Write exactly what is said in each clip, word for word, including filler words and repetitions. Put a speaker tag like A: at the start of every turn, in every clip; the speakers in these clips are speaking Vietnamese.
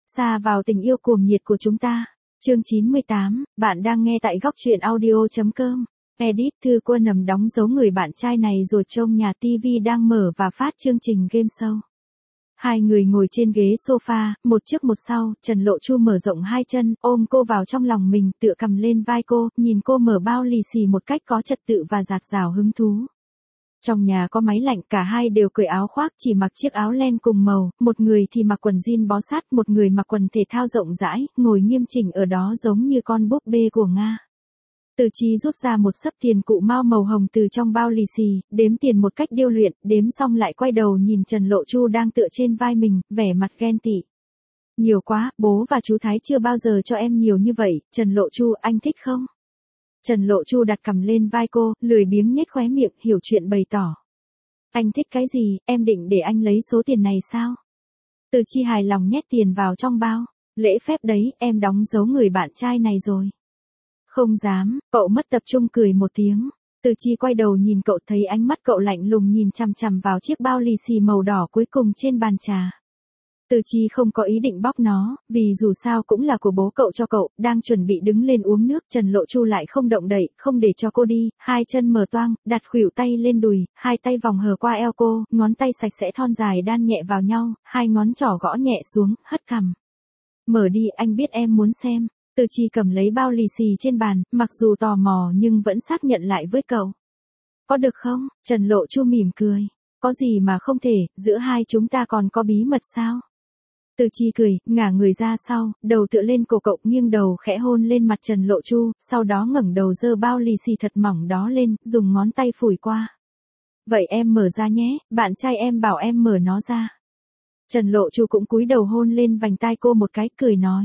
A: Xa vào tình yêu cuồng nhiệt của chúng ta. Chương chín mươi tám, bạn đang nghe tại góc truyện audio.com. Edit Thư Quân nằm đóng dấu người bạn trai này rồi trông nhà tivi đang mở và phát chương trình game show. Hai người ngồi trên ghế sofa, một trước một sau, Trần Lộ Chu mở rộng hai chân, ôm cô vào trong lòng mình, tựa cầm lên vai cô, nhìn cô mở bao lì xì một cách có trật tự và dạt dào hứng thú. Trong nhà có máy lạnh, cả hai đều cởi áo khoác, chỉ mặc chiếc áo len cùng màu, một người thì mặc quần jean bó sát, một người mặc quần thể thao rộng rãi, ngồi nghiêm chỉnh ở đó giống như con búp bê của Nga. Từ Chi rút ra một xấp tiền cụ mao màu hồng từ trong bao lì xì, đếm tiền một cách điêu luyện, đếm xong lại quay đầu nhìn Trần Lộ Chu đang tựa trên vai mình, vẻ mặt ghen tị. Nhiều quá, bố và chú Thái chưa bao giờ cho em nhiều như vậy, Trần Lộ Chu, anh thích không? Trần Lộ Chu đặt cằm lên vai cô, lười biếng nhếch khóe miệng, hiểu chuyện bày tỏ. Anh thích cái gì, em định để anh lấy số tiền này sao? Từ Chi hài lòng nhét tiền vào trong bao. Lễ phép đấy, em đóng dấu người bạn trai này rồi. Không dám, cậu mất tập trung cười một tiếng. Từ Chi quay đầu nhìn cậu, thấy ánh mắt cậu lạnh lùng nhìn chằm chằm vào chiếc bao lì xì màu đỏ cuối cùng trên bàn trà. Từ Chi không có ý định bóc nó, vì dù sao cũng là của bố cậu cho cậu, đang chuẩn bị đứng lên uống nước, Trần Lộ Chu lại không động đậy, không để cho cô đi, hai chân mở toang, đặt khuỷu tay lên đùi, hai tay vòng hờ qua eo cô, ngón tay sạch sẽ thon dài đan nhẹ vào nhau, hai ngón trỏ gõ nhẹ xuống, hất cằm. Mở đi, anh biết em muốn xem. Từ Chi cầm lấy bao lì xì trên bàn, mặc dù tò mò nhưng vẫn xác nhận lại với cậu. Có được không? Trần Lộ Chu mỉm cười. Có gì mà không thể, giữa hai chúng ta còn có bí mật sao? Từ Chi cười, ngả người ra sau, đầu tựa lên cổ cậu, nghiêng đầu khẽ hôn lên mặt Trần Lộ Chu, sau đó ngẩng đầu giơ bao lì xì thật mỏng đó lên, dùng ngón tay phủi qua. Vậy em mở ra nhé, bạn trai em bảo em mở nó ra. Trần Lộ Chu cũng cúi đầu hôn lên vành tai cô một cái, cười nói.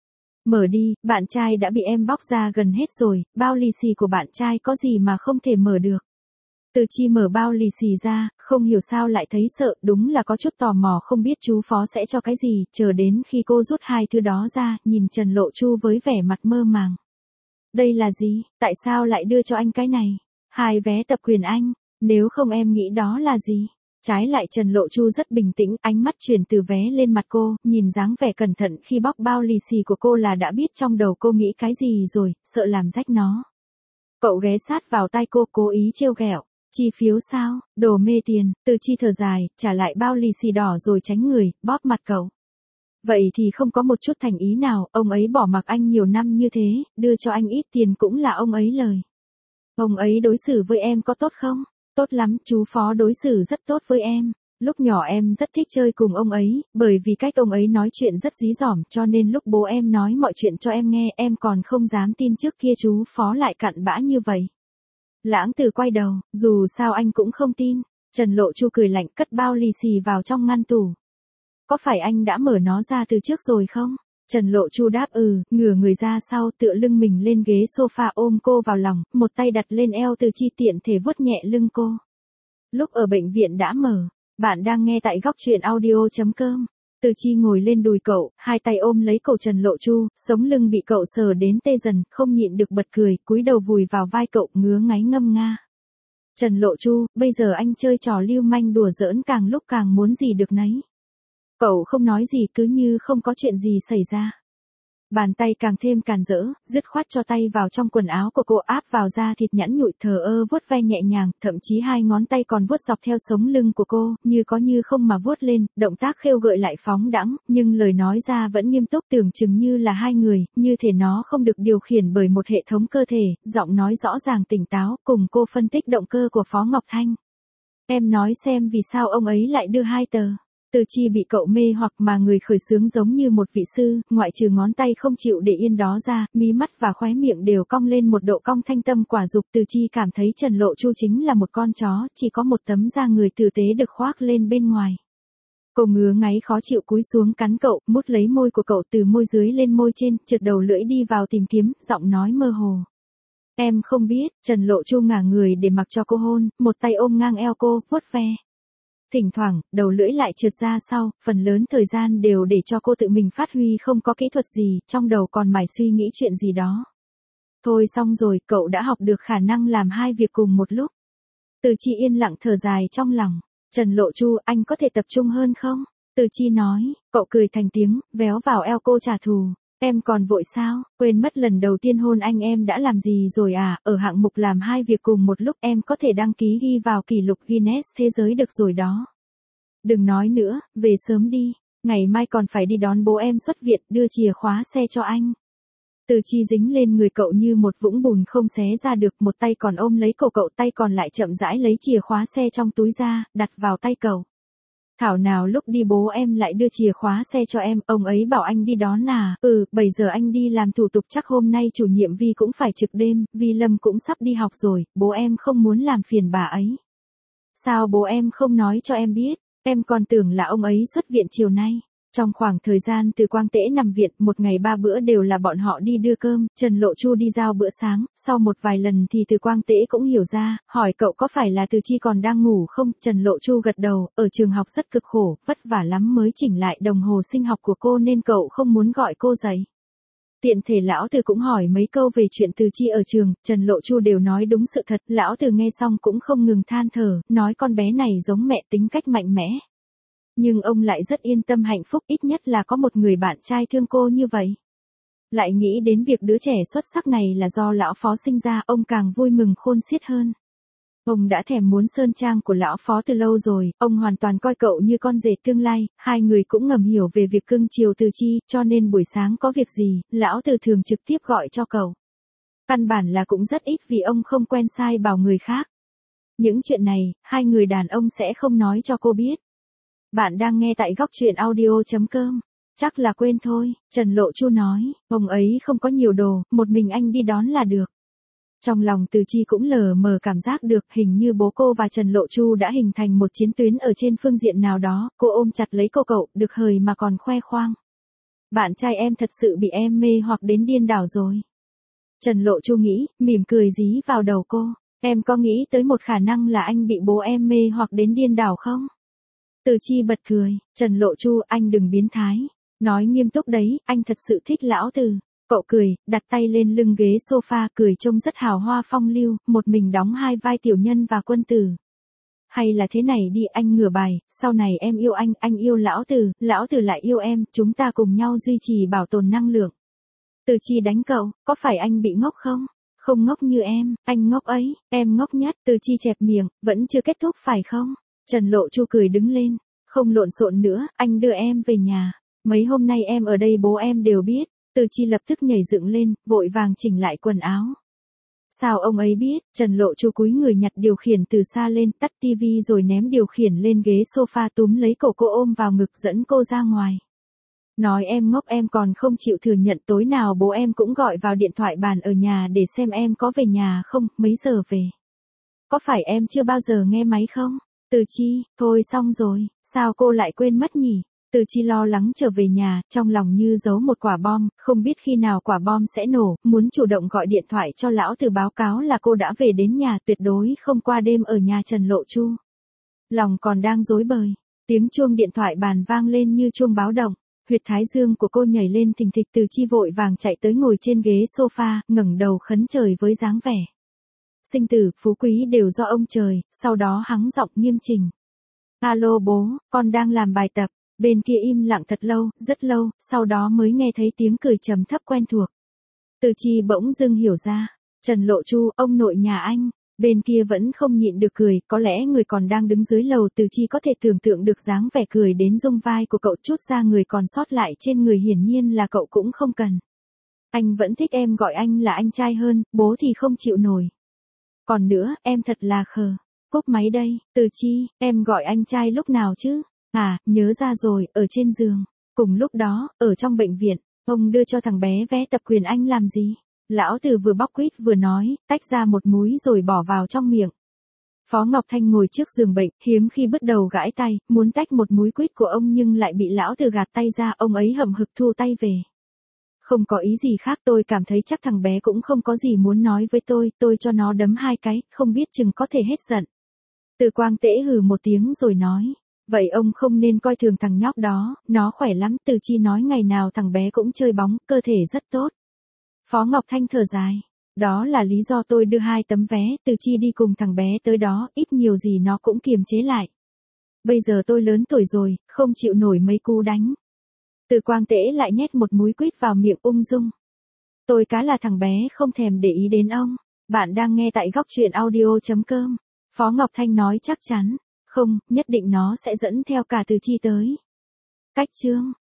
A: Mở đi, bạn trai đã bị em bóc ra gần hết rồi, bao lì xì của bạn trai có gì mà không thể mở được. Từ Chi mở bao lì xì ra, không hiểu sao lại thấy sợ, đúng là có chút tò mò không biết chú Phó sẽ cho cái gì, chờ đến khi cô rút hai thứ đó ra, nhìn Trần Lộ Chu với vẻ mặt mơ màng. Đây là gì, tại sao lại đưa cho anh cái này? Hai vé tập quyền Anh, nếu không em nghĩ đó là gì? Trái lại Trần Lộ Chu rất bình tĩnh, ánh mắt chuyển từ vé lên mặt cô, nhìn dáng vẻ cẩn thận khi bóc bao lì xì của cô là đã biết trong đầu cô nghĩ cái gì rồi, sợ làm rách nó. Cậu ghé sát vào tai cô, cố ý trêu ghẹo. Chi phiếu sao, đồ mê tiền. Từ Chi thở dài, trả lại bao lì xì đỏ rồi tránh người, bóp mặt cậu. Vậy thì không có một chút thành ý nào, ông ấy bỏ mặc anh nhiều năm như thế, đưa cho anh ít tiền cũng là ông ấy lời. Ông ấy đối xử với em có tốt không? Tốt lắm, chú Phó đối xử rất tốt với em. Lúc nhỏ em rất thích chơi cùng ông ấy, bởi vì cách ông ấy nói chuyện rất dí dỏm, cho nên lúc bố em nói mọi chuyện cho em nghe, em còn không dám tin trước kia chú Phó lại cặn bã như vậy. Lãng Tử quay đầu, dù sao anh cũng không tin. Trần Lộ Chu cười lạnh, cất bao lì xì vào trong ngăn tủ. Có phải anh đã mở nó ra từ trước rồi không? Trần Lộ Chu đáp ừ, ngửa người ra sau, tựa lưng mình lên ghế sofa ôm cô vào lòng, một tay đặt lên eo Từ Chi tiện thể vuốt nhẹ lưng cô. Lúc ở bệnh viện đã mở. Bạn đang nghe tại góc truyện audio.com. Từ Chi ngồi lên đùi cậu, hai tay ôm lấy cổ Trần Lộ Chu, sống lưng bị cậu sờ đến tê dần, không nhịn được bật cười, cúi đầu vùi vào vai cậu, ngứa ngáy ngâm nga. Trần Lộ Chu, bây giờ anh chơi trò lưu manh đùa giỡn càng lúc càng muốn gì được nấy. Cậu không nói gì, cứ như không có chuyện gì xảy ra. Bàn tay càng thêm càn rỡ, dứt khoát cho tay vào trong quần áo của cô, áp vào da thịt nhẵn nhụi, thờ ơ vuốt ve nhẹ nhàng, thậm chí hai ngón tay còn vuốt dọc theo sống lưng của cô, như có như không mà vuốt lên, động tác khêu gợi lại phóng đãng, nhưng lời nói ra vẫn nghiêm túc, tưởng chừng như là hai người, như thể nó không được điều khiển bởi một hệ thống cơ thể, giọng nói rõ ràng tỉnh táo, cùng cô phân tích động cơ của Phó Ngọc Thanh. Em nói xem vì sao ông ấy lại đưa hai tờ. Từ Chi bị cậu mê hoặc mà người khởi xướng giống như một vị sư, ngoại trừ ngón tay không chịu để yên đó ra, mí mắt và khóe miệng đều cong lên một độ cong thanh tâm quả dục. Từ Chi cảm thấy Trần Lộ Chu chính là một con chó, chỉ có một tấm da người tử tế được khoác lên bên ngoài. Cô ngứa ngáy khó chịu cúi xuống cắn cậu, mút lấy môi của cậu từ môi dưới lên môi trên, trượt đầu lưỡi đi vào tìm kiếm, giọng nói mơ hồ. Em không biết. Trần Lộ Chu ngả người để mặc cho cô hôn, một tay ôm ngang eo cô, vuốt ve. Thỉnh thoảng, đầu lưỡi lại trượt ra sau, phần lớn thời gian đều để cho cô tự mình phát huy, không có kỹ thuật gì, trong đầu còn mải suy nghĩ chuyện gì đó. Thôi xong rồi, cậu đã học được khả năng làm hai việc cùng một lúc. Từ Chi yên lặng thở dài trong lòng. Trần Lộ Chu, anh có thể tập trung hơn không? Từ Chi nói, cậu cười thành tiếng, véo vào eo cô trả thù. Em còn vội sao, quên mất lần đầu tiên hôn anh em đã làm gì rồi à, ở hạng mục làm hai việc cùng một lúc em có thể đăng ký ghi vào kỷ lục Guinness thế giới được rồi đó. Đừng nói nữa, về sớm đi, ngày mai còn phải đi đón bố em xuất viện đưa chìa khóa xe cho anh. Từ Chi dính lên người cậu như một vũng bùn không xé ra được, một tay còn ôm lấy cổ cậu, tay còn lại chậm rãi lấy chìa khóa xe trong túi ra, đặt vào tay cậu. Thảo nào lúc đi bố em lại đưa chìa khóa xe cho em, ông ấy bảo anh đi đón à, ừ, bảy giờ anh đi làm thủ tục, chắc hôm nay chủ nhiệm Vi cũng phải trực đêm, Vi Lâm cũng sắp đi học rồi, bố em không muốn làm phiền bà ấy. Sao bố em không nói cho em biết, em còn tưởng là ông ấy xuất viện chiều nay. Trong khoảng thời gian từ Quang Tễ nằm viện, một ngày ba bữa đều là bọn họ đi đưa cơm, Trần Lộ Chu đi giao bữa sáng, sau một vài lần thì từ Quang Tễ cũng hiểu ra, hỏi cậu có phải là Từ Chi còn đang ngủ không, Trần Lộ Chu gật đầu, ở trường học rất cực khổ, vất vả lắm mới chỉnh lại đồng hồ sinh học của cô nên cậu không muốn gọi cô dậy. Tiện thể lão Từ cũng hỏi mấy câu về chuyện Từ Chi ở trường, Trần Lộ Chu đều nói đúng sự thật, lão Từ nghe xong cũng không ngừng than thở, nói con bé này giống mẹ, tính cách mạnh mẽ. Nhưng ông lại rất yên tâm hạnh phúc, ít nhất là có một người bạn trai thương cô như vậy. Lại nghĩ đến việc đứa trẻ xuất sắc này là do lão phó sinh ra, ông càng vui mừng khôn xiết hơn. Ông đã thèm muốn sơn trang của lão phó từ lâu rồi, ông hoàn toàn coi cậu như con rể tương lai, hai người cũng ngầm hiểu về việc cưng chiều Từ Chi, cho nên buổi sáng có việc gì, lão Từ thường trực tiếp gọi cho cậu. Căn bản là cũng rất ít vì ông không quen sai bảo người khác. Những chuyện này, hai người đàn ông sẽ không nói cho cô biết. Bạn đang nghe tại góc truyện audio.com. Chắc là quên thôi, Trần Lộ Chu nói, ông ấy không có nhiều đồ, một mình anh đi đón là được. Trong lòng Từ Chi cũng lờ mờ cảm giác được, hình như bố cô và Trần Lộ Chu đã hình thành một chiến tuyến ở trên phương diện nào đó, cô ôm chặt lấy cô cậu, được hời mà còn khoe khoang. Bạn trai em thật sự bị em mê hoặc đến điên đảo rồi. Trần Lộ Chu nghĩ, mỉm cười dí vào đầu cô, em có nghĩ tới một khả năng là anh bị bố em mê hoặc đến điên đảo không? Từ Chi bật cười, Trần Lộ Chu, anh đừng biến thái. Nói nghiêm túc đấy, anh thật sự thích lão Từ. Cậu cười, đặt tay lên lưng ghế sofa, cười trông rất hào hoa phong lưu, một mình đóng hai vai tiểu nhân và quân tử. Hay là thế này đi, anh ngửa bài, sau này em yêu anh, anh yêu lão Từ, lão Từ lại yêu em, chúng ta cùng nhau duy trì bảo tồn năng lượng. Từ Chi đánh cậu, có phải anh bị ngốc không? Không ngốc như em, anh ngốc ấy, em ngốc nhất. Từ Chi chẹp miệng, vẫn chưa kết thúc phải không? Trần Lộ Chu cười đứng lên, không lộn xộn nữa, anh đưa em về nhà. Mấy hôm nay em ở đây bố em đều biết. Từ Chi lập tức nhảy dựng lên, vội vàng chỉnh lại quần áo. Sao ông ấy biết? Trần Lộ Chu cúi người nhặt điều khiển từ xa lên, tắt tivi rồi ném điều khiển lên ghế sofa, túm lấy cổ cô ôm vào ngực dẫn cô ra ngoài. Nói em ngốc, em còn không chịu thừa nhận, tối nào bố em cũng gọi vào điện thoại bàn ở nhà để xem em có về nhà không, mấy giờ về. Có phải em chưa bao giờ nghe máy không? Từ Chi, thôi xong rồi, sao cô lại quên mất nhỉ? Từ Chi lo lắng trở về nhà, trong lòng như giấu một quả bom, không biết khi nào quả bom sẽ nổ, muốn chủ động gọi điện thoại cho lão Từ báo cáo là cô đã về đến nhà, tuyệt đối không qua đêm ở nhà Trần Lộ Chu. Lòng còn đang rối bời, tiếng chuông điện thoại bàn vang lên như chuông báo động, huyệt thái dương của cô nhảy lên thình thịch. Từ Chi vội vàng chạy tới ngồi trên ghế sofa, ngẩng đầu khấn trời với dáng vẻ sinh tử, phú quý đều do ông trời, sau đó hắng giọng nghiêm chỉnh. Alo bố, con đang làm bài tập. Bên kia im lặng thật lâu, rất lâu, sau đó mới nghe thấy tiếng cười trầm thấp quen thuộc. Từ Chi bỗng dưng hiểu ra, Trần Lộ Chu, ông nội nhà anh. Bên kia vẫn không nhịn được cười, có lẽ người còn đang đứng dưới lầu. Từ Chi có thể tưởng tượng được dáng vẻ cười đến rung vai của cậu, chút ra người còn sót lại trên người hiển nhiên là cậu cũng không cần. Anh vẫn thích em gọi anh là anh trai hơn, bố thì không chịu nổi. Còn nữa, em thật là khờ. Cúp máy đây. Từ Chi, em gọi anh trai lúc nào chứ? À, nhớ ra rồi, ở trên giường. Cùng lúc đó, ở trong bệnh viện, ông đưa cho thằng bé vé tập quyền, anh làm gì? Lão Từ vừa bóc quýt vừa nói, tách ra một múi rồi bỏ vào trong miệng. Phó Ngọc Thanh ngồi trước giường bệnh, hiếm khi bứt đầu gãi tay, muốn tách một múi quýt của ông nhưng lại bị lão Từ gạt tay ra, ông ấy hậm hực thu tay về. Không có ý gì khác, tôi cảm thấy chắc thằng bé cũng không có gì muốn nói với tôi, tôi cho nó đấm hai cái, không biết chừng có thể hết giận. Từ Quang Tễ hừ một tiếng rồi nói. Vậy ông không nên coi thường thằng nhóc đó, nó khỏe lắm. Từ Chi nói ngày nào thằng bé cũng chơi bóng, cơ thể rất tốt. Phó Ngọc Thanh thở dài. Đó là lý do tôi đưa hai tấm vé, Từ Chi đi cùng thằng bé tới đó, ít nhiều gì nó cũng kiềm chế lại. Bây giờ tôi lớn tuổi rồi, không chịu nổi mấy cú đánh. Từ Quang Tễ lại nhét một múi quýt vào miệng ung dung. Tôi cá là thằng bé không thèm để ý đến ông. Bạn đang nghe tại góc truyện audio.com. Phó Ngọc Thanh nói chắc chắn. Không, nhất định nó sẽ dẫn theo cả Từ Chi tới. Cách chương.